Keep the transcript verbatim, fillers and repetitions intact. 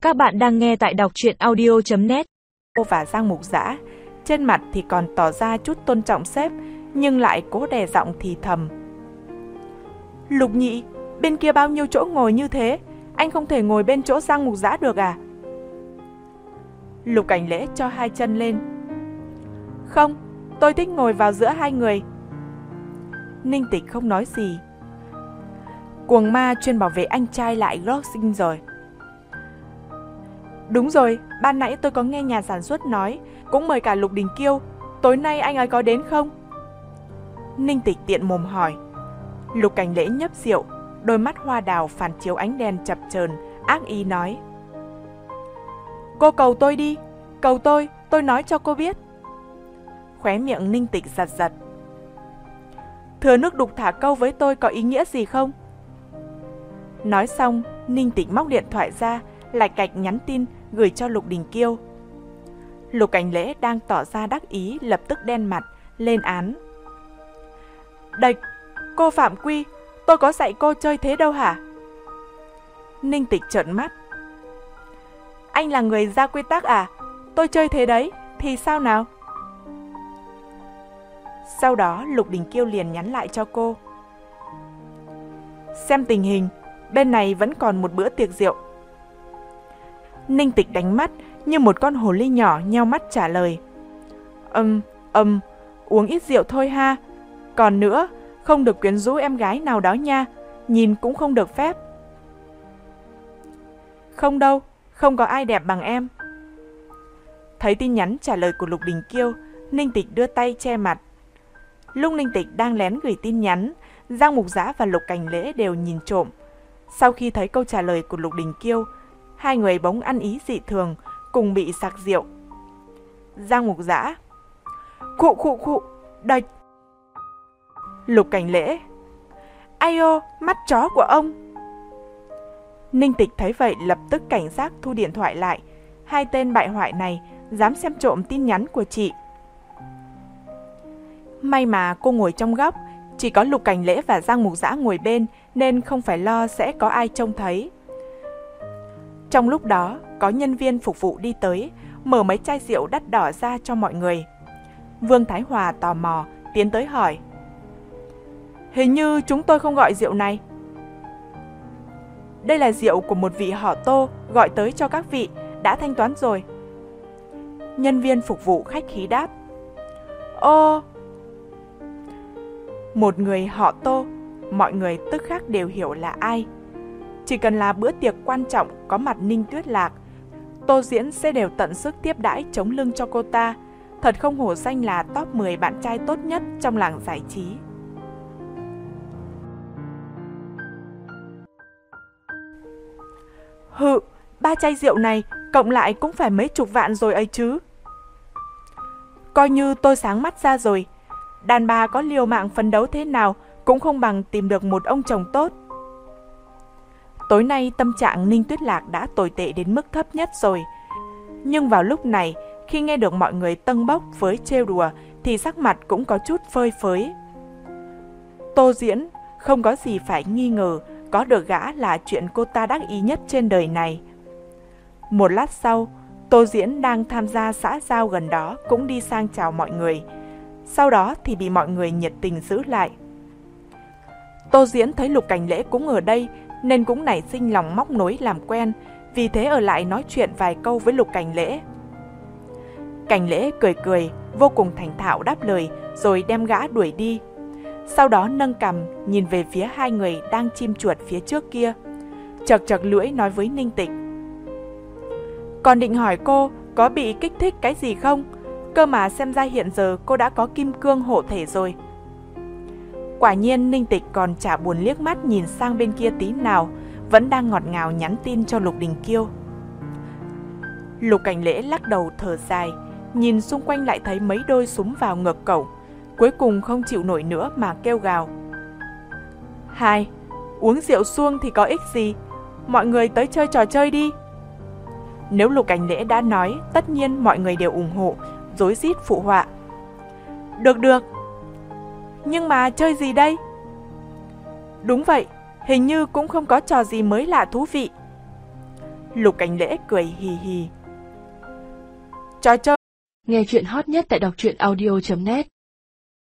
Các bạn đang nghe tại đọc truyện audio chấm net. Cô và Giang Mục Dã trên mặt thì còn tỏ ra chút tôn trọng sếp, nhưng lại cố đè giọng thì thầm. Lục Nhị, bên kia bao nhiêu chỗ ngồi như thế, anh không thể ngồi bên chỗ Giang Mục Dã được à? Lục Cảnh Lễ cho hai chân lên. Không, tôi thích ngồi vào giữa hai người. Ninh Tịch không nói gì. Cuồng ma chuyên bảo vệ anh trai lại gót sinh rồi. Đúng rồi, ban nãy tôi có nghe nhà sản xuất nói, cũng mời cả Lục Đình Kiêu. Tối nay anh ấy có đến không? Ninh Tịch tiện mồm hỏi. Lục Cảnh Lễ nhấp rượu, đôi mắt hoa đào phản chiếu ánh đèn chập chờn, ác ý nói. Cô cầu tôi đi, cầu tôi, tôi nói cho cô biết. Khóe miệng Ninh Tịch giật giật. Thừa nước đục thả câu với tôi có ý nghĩa gì không? Nói xong, Ninh Tịch móc điện thoại ra, lạch cạch nhắn tin gửi cho Lục Đình Kiêu. Lục Cảnh Lễ đang tỏ ra đắc ý lập tức đen mặt, lên án. Địch, cô phạm quy, tôi có dạy cô chơi thế đâu hả? Ninh Tịch trợn mắt. Anh là người ra quy tắc à? Tôi chơi thế đấy, thì sao nào? Sau đó Lục Đình Kiêu liền nhắn lại cho cô. Xem tình hình, bên này vẫn còn một bữa tiệc rượu. Ninh Tịch đánh mắt như một con hồ ly nhỏ nheo mắt trả lời. Ừm, ừm, uống ít rượu thôi ha. Còn nữa, không được quyến rũ em gái nào đó nha, nhìn cũng không được phép. Không đâu, không có ai đẹp bằng em. Thấy tin nhắn trả lời của Lục Đình Kiêu, Ninh Tịch đưa tay che mặt. Lúc Ninh Tịch đang lén gửi tin nhắn, Giang Mục Dã và Lục Cảnh Lễ đều nhìn trộm. Sau khi thấy câu trả lời của Lục Đình Kiêu, hai người bỗng ăn ý dị thường, cùng bị sặc rượu. Giang Mục Dã. Khụ khụ khụ, địch. Lục Cảnh Lễ. Ai ô, mắt chó của ông. Ninh Tịch thấy vậy lập tức cảnh giác thu điện thoại lại. Hai tên bại hoại này dám xem trộm tin nhắn của chị. May mà cô ngồi trong góc, chỉ có Lục Cảnh Lễ và Giang Mục Dã ngồi bên nên không phải lo sẽ có ai trông thấy. Trong lúc đó, có nhân viên phục vụ đi tới, mở mấy chai rượu đắt đỏ ra cho mọi người. Vương Thái Hòa tò mò, tiến tới hỏi. Hình như chúng tôi không gọi rượu này. Đây là rượu của một vị họ Tô, gọi tới cho các vị, đã thanh toán rồi. Nhân viên phục vụ khách khí đáp. Ô! Một người họ Tô, mọi người tức khắc đều hiểu là ai. Chỉ cần là bữa tiệc quan trọng có mặt Ninh Tuyết Lạc, Tô Diễn sẽ đều tận sức tiếp đãi chống lưng cho cô ta. Thật không hổ danh là top mười bạn trai tốt nhất trong làng giải trí. Hự, ba chai rượu này cộng lại cũng phải mấy chục vạn rồi ấy chứ. Coi như tôi sáng mắt ra rồi. Đàn bà có liều mạng phấn đấu thế nào cũng không bằng tìm được một ông chồng tốt. Tối nay tâm trạng Ninh Tuyết Lạc đã tồi tệ đến mức thấp nhất rồi. Nhưng vào lúc này, khi nghe được mọi người tâng bốc với trêu đùa thì sắc mặt cũng có chút phơi phới. Tô Diễn không có gì phải nghi ngờ, có được gã là chuyện cô ta đắc ý nhất trên đời này. Một lát sau, Tô Diễn đang tham gia xã giao gần đó cũng đi sang chào mọi người. Sau đó thì bị mọi người nhiệt tình giữ lại. Tô Diễn thấy Lục Cảnh Lễ cũng ở đây nên cũng nảy sinh lòng móc nối làm quen, vì thế ở lại nói chuyện vài câu với Lục Cảnh Lễ. Cảnh Lễ cười cười, vô cùng thành thạo đáp lời rồi đem gã đuổi đi. Sau đó nâng cằm nhìn về phía hai người đang chim chuột phía trước kia, chật chật lưỡi nói với Ninh Tịch. Còn định hỏi cô có bị kích thích cái gì không? Cơ mà xem ra hiện giờ cô đã có kim cương hộ thể rồi. Quả nhiên Ninh Tịch còn chả buồn liếc mắt nhìn sang bên kia tí nào, vẫn đang ngọt ngào nhắn tin cho Lục Đình Kiêu. Lục Cảnh Lễ lắc đầu thở dài, nhìn xung quanh lại thấy mấy đôi súng vào ngực cẩu, cuối cùng không chịu nổi nữa mà kêu gào. Hai, uống rượu suông thì có ích gì, mọi người tới chơi trò chơi đi. Nếu Lục Cảnh Lễ đã nói, tất nhiên mọi người đều ủng hộ, rối rít phụ họa. Được được. Nhưng mà chơi gì đây? Đúng vậy, hình như cũng không có trò gì mới lạ thú vị. Lục Cảnh Lễ cười hì hì. Trò chơi. Nghe chuyện hot nhất tại đọc truyện audio chấm net.